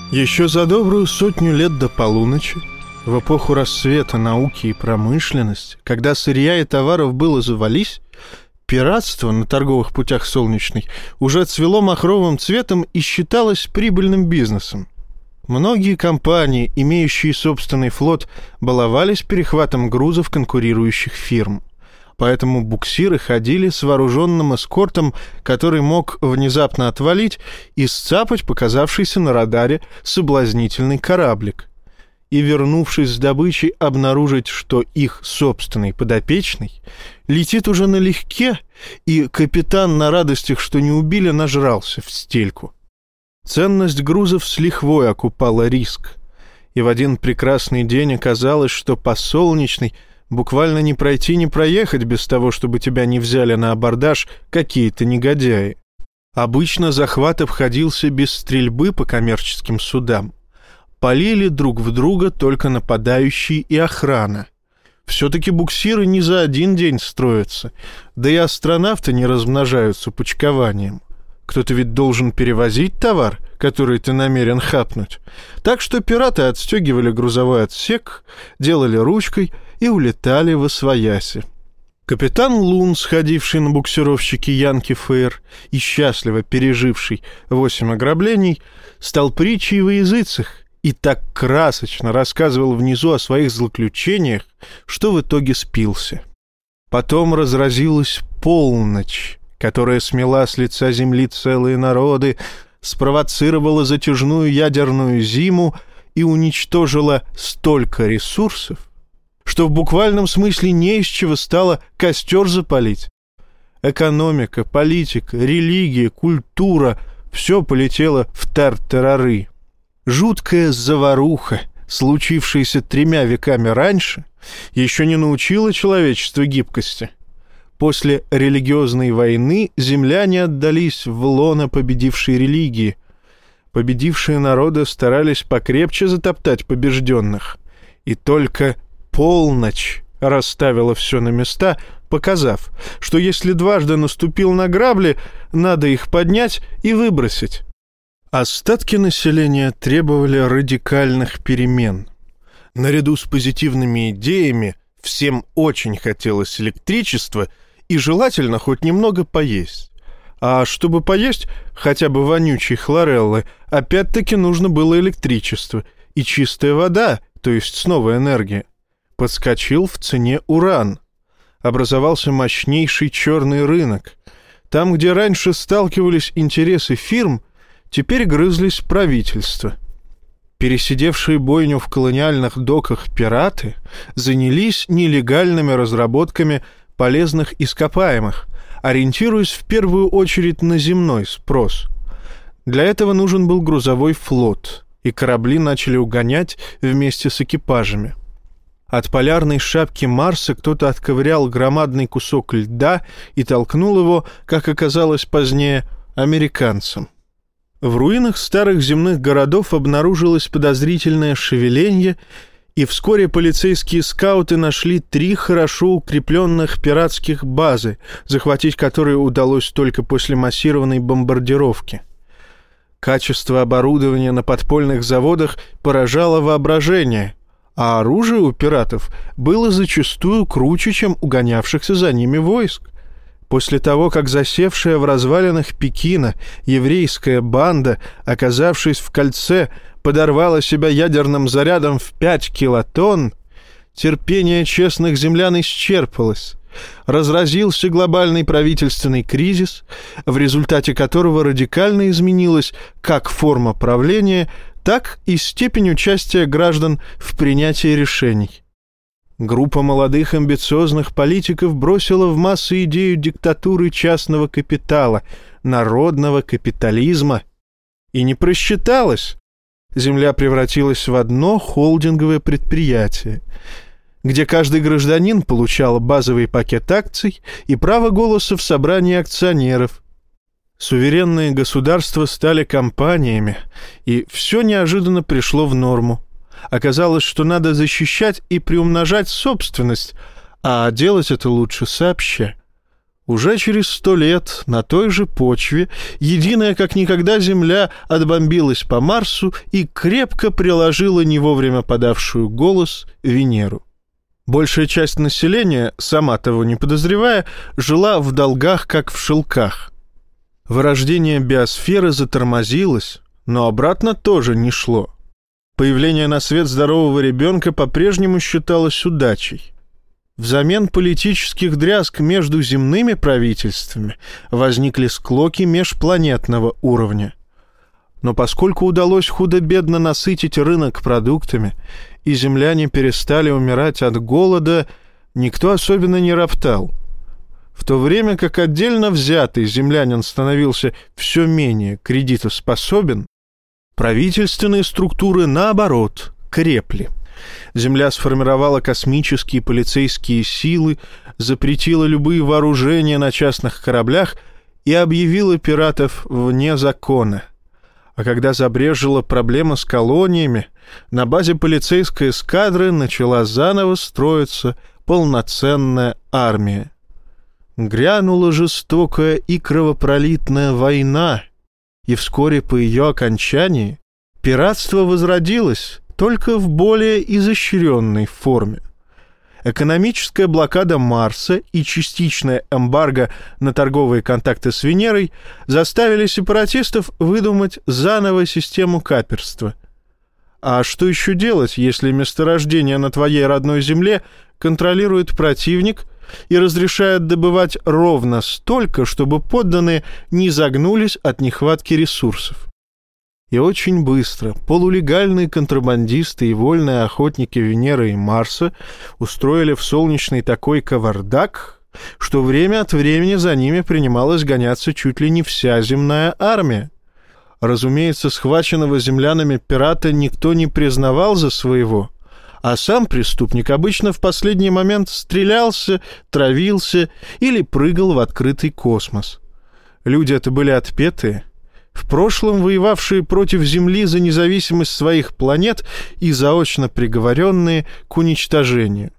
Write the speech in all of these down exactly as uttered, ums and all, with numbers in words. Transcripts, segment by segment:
Еще за добрую сотню лет до полуночи, в эпоху расцвета науки и промышленности, когда сырья и товаров было завались, пиратство на торговых путях Солнечной уже цвело махровым цветом и считалось прибыльным бизнесом. Многие компании, имеющие собственный флот, баловались перехватом грузов конкурирующих фирм. Поэтому буксиры ходили с вооруженным эскортом, который мог внезапно отвалить и сцапать показавшийся на радаре соблазнительный кораблик. И, вернувшись с добычей, обнаружить, что их собственный подопечный летит уже налегке, и капитан на радостях, что не убили, нажрался в стельку. Ценность грузов с лихвой окупала риск. И в один прекрасный день оказалось, что по Солнечной буквально не пройти, не проехать без того, чтобы тебя не взяли на абордаж какие-то негодяи. Обычно захват обходился без стрельбы по коммерческим судам. Палили друг в друга только нападающие и охрана. Все-таки буксиры не за один день строятся, да и астронавты не размножаются почкованием. Кто-то ведь должен перевозить товар, который ты намерен хапнуть. Так что пираты отстегивали грузовой отсек, делали ручкой и улетали восвояси. Капитан Лун, сходивший на буксировщике Янки Фэйр и счастливо переживший восемь ограблений, стал притчей во языцах и так красочно рассказывал внизу о своих злоключениях, что в итоге спился. Потом разразилась полночь, которая смела с лица земли целые народы, спровоцировала затяжную ядерную зиму и уничтожила столько ресурсов, что в буквальном смысле не из чего стало костер запалить. Экономика, политика, религия, культура — все полетело в тартарары. Жуткая заваруха, случившаяся тремя веками раньше, еще не научила человечество гибкости. После религиозной войны земляне отдались в лоно победившей религии. Победившие народы старались покрепче затоптать побежденных. И только полночь расставила все на места, показав, что если дважды наступил на грабли, надо их поднять и выбросить. Остатки населения требовали радикальных перемен. Наряду с позитивными идеями всем очень хотелось электричества и желательно хоть немного поесть. А чтобы поесть хотя бы вонючей хлореллы, опять-таки нужно было электричество и чистая вода, то есть снова энергия. Подскочил в цене уран. Образовался мощнейший черный рынок. Там, где раньше сталкивались интересы фирм, теперь грызлись правительства. Пересидевшие бойню в колониальных доках пираты занялись нелегальными разработками полезных ископаемых, ориентируясь в первую очередь на земной спрос. Для этого нужен был грузовой флот, и корабли начали угонять вместе с экипажами. От полярной шапки Марса кто-то отковырял громадный кусок льда и толкнул его, как оказалось позднее, американцам. В руинах старых земных городов обнаружилось подозрительное шевеление, и вскоре полицейские скауты нашли три хорошо укрепленных пиратских базы, захватить которые удалось только после массированной бомбардировки. Качество оборудования на подпольных заводах поражало воображение, а оружие у пиратов было зачастую круче, чем у гонявшихся за ними войск. После того, как засевшая в развалинах Пекина еврейская банда, оказавшись в кольце, подорвала себя ядерным зарядом в пять килотонн, терпение честных землян исчерпалось. Разразился глобальный правительственный кризис, в результате которого радикально изменилась как форма правления, так и степень участия граждан в принятии решений. Группа молодых амбициозных политиков бросила в массы идею диктатуры частного капитала, народного капитализма. И не просчиталась. Земля превратилась в одно холдинговое предприятие, где каждый гражданин получал базовый пакет акций и право голоса в собрании акционеров. Суверенные государства стали компаниями, и все неожиданно пришло в норму. Оказалось, что надо защищать и приумножать собственность, а делать это лучше сообща. Уже через сто лет на той же почве единая как никогда Земля отбомбилась по Марсу и крепко приложила не вовремя подавшую голос Венеру. Большая часть населения, сама того не подозревая, жила в долгах, как в шелках. Вырождение биосферы затормозилось, но обратно тоже не шло. Появление на свет здорового ребенка по-прежнему считалось удачей. Взамен политических дрязг между земными правительствами возникли склоки межпланетного уровня. Но поскольку удалось худо-бедно насытить рынок продуктами, и земляне перестали умирать от голода, никто особенно не роптал. В то время как отдельно взятый землянин становился все менее кредитоспособен, правительственные структуры, наоборот, крепли. Земля сформировала космические полицейские силы, запретила любые вооружения на частных кораблях и объявила пиратов вне закона. А когда забрежила проблема с колониями, на базе полицейской эскадры начала заново строиться полноценная армия. Грянула жестокая и кровопролитная война, и вскоре по ее окончании пиратство возродилось, только в более изощренной форме. Экономическая блокада Марса и частичная эмбарго на торговые контакты с Венерой заставили сепаратистов выдумать заново систему каперства. А что еще делать, если месторождение на твоей родной земле контролирует противник и разрешает добывать ровно столько, чтобы подданные не загнулись от нехватки ресурсов? И очень быстро полулегальные контрабандисты и вольные охотники Венеры и Марса устроили в солнечный такой кавардак, что время от времени за ними принималась гоняться чуть ли не вся земная армия. Разумеется, схваченного землянами пирата никто не признавал за своего, а сам преступник обычно в последний момент стрелялся, травился или прыгал в открытый космос. Люди это были отпетые, в прошлом воевавшие против Земли за независимость своих планет и заочно приговоренные к уничтожению.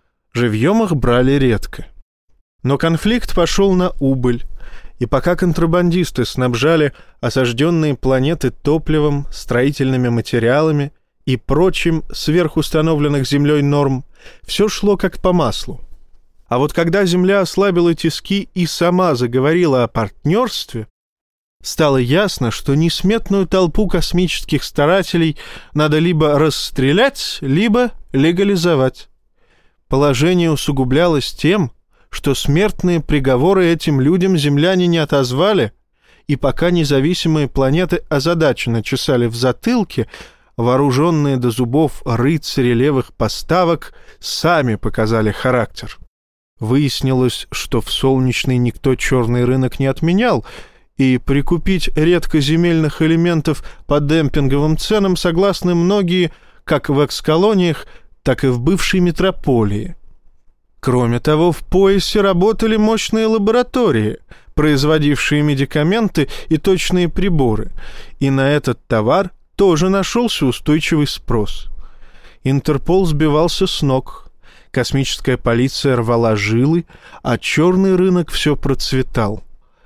Живьем их брали редко. Но конфликт пошел на убыль, и пока контрабандисты снабжали осажденные планеты топливом, строительными материалами и прочим сверхустановленных Землей норм, все шло как по маслу. А вот когда Земля ослабила тиски и сама заговорила о партнерстве, стало ясно, что несметную толпу космических старателей надо либо расстрелять, либо легализовать. Положение усугублялось тем, что смертные приговоры этим людям земляне не отозвали, и пока независимые планеты озадаченно чесали в затылке, вооруженные до зубов рыцари левых поставок сами показали характер. Выяснилось, что в солнечный никто черный рынок не отменял, и прикупить редкоземельных элементов по демпинговым ценам согласны многие как в экс-колониях, так и в бывшей метрополии. Кроме того, в поясе работали мощные лаборатории, производившие медикаменты и точные приборы, и на этот товар тоже нашелся устойчивый спрос. Интерпол сбивался с ног, космическая полиция рвала жилы, а черный рынок все процветал.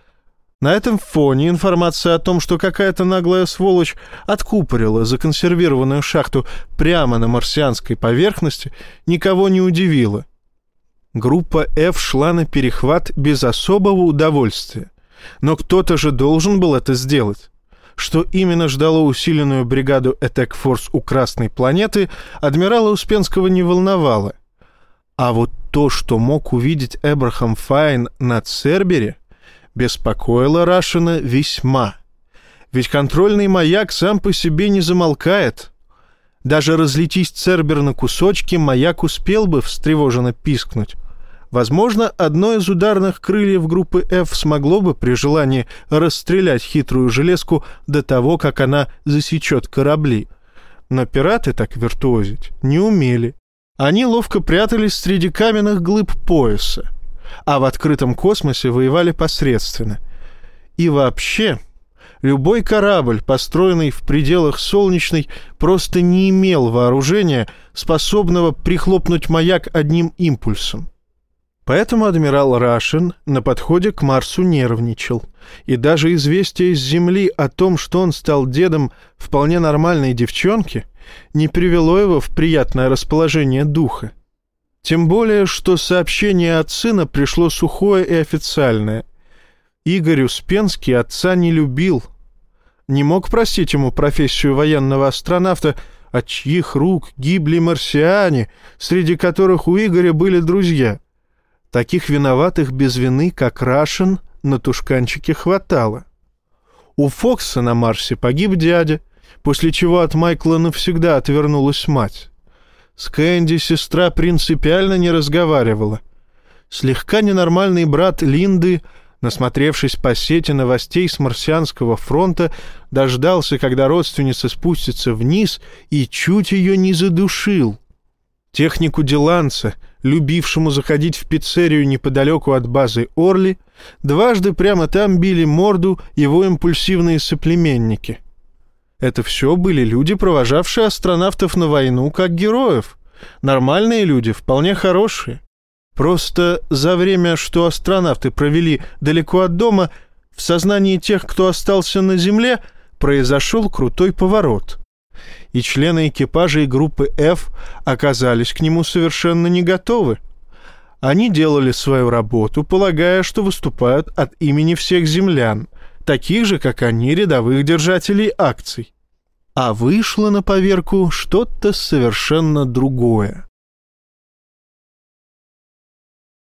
На этом фоне информация о том, что какая-то наглая сволочь откупорила законсервированную шахту прямо на марсианской поверхности, никого не удивила. Группа F шла на перехват без особого удовольствия. Но кто-то же должен был это сделать. Что именно ждало усиленную бригаду Attack Force у Красной планеты, адмирала Успенского не волновало. А вот то, что мог увидеть Эбрахам Файн на Цербере, беспокоило Рашина весьма. Ведь контрольный маяк сам по себе не замолкает. Даже разлетись Цербер на кусочки, маяк успел бы встревоженно пискнуть. Возможно, одно из ударных крыльев группы F смогло бы при желании расстрелять хитрую железку до того, как она засечет корабли. Но пираты так виртуозить не умели. Они ловко прятались среди каменных глыб пояса, а в открытом космосе воевали посредственно. И вообще, любой корабль, построенный в пределах Солнечной, просто не имел вооружения, способного прихлопнуть маяк одним импульсом. Поэтому адмирал Рашен на подходе к Марсу нервничал, и даже известие с Земли о том, что он стал дедом вполне нормальной девчонки, не привело его в приятное расположение духа. Тем более, что сообщение от сына пришло сухое и официальное. Игорь Успенский отца не любил. Не мог простить ему профессию военного астронавта, от чьих рук гибли марсиане, среди которых у Игоря были друзья. Таких виноватых без вины, как Рашен, на тушканчике хватало. У Фокса на Марсе погиб дядя, после чего от Майкла навсегда отвернулась мать. С Кэнди сестра принципиально не разговаривала. Слегка ненормальный брат Линды, насмотревшись по сети новостей с марсианского фронта, дождался, когда родственница спустится вниз, и чуть ее не задушил. Технику Диланца, любившему заходить в пиццерию неподалеку от базы Орли, дважды прямо там били морду его импульсивные соплеменники. Это все были люди, провожавшие астронавтов на войну как героев. Нормальные люди, вполне хорошие. Просто за время, что астронавты провели далеко от дома, в сознании тех, кто остался на Земле, произошел крутой поворот. И члены экипажей группы F оказались к нему совершенно не готовы. Они делали свою работу, полагая, что выступают от имени всех землян, таких же, как они, рядовых держателей акций. А вышло на поверку что-то совершенно другое.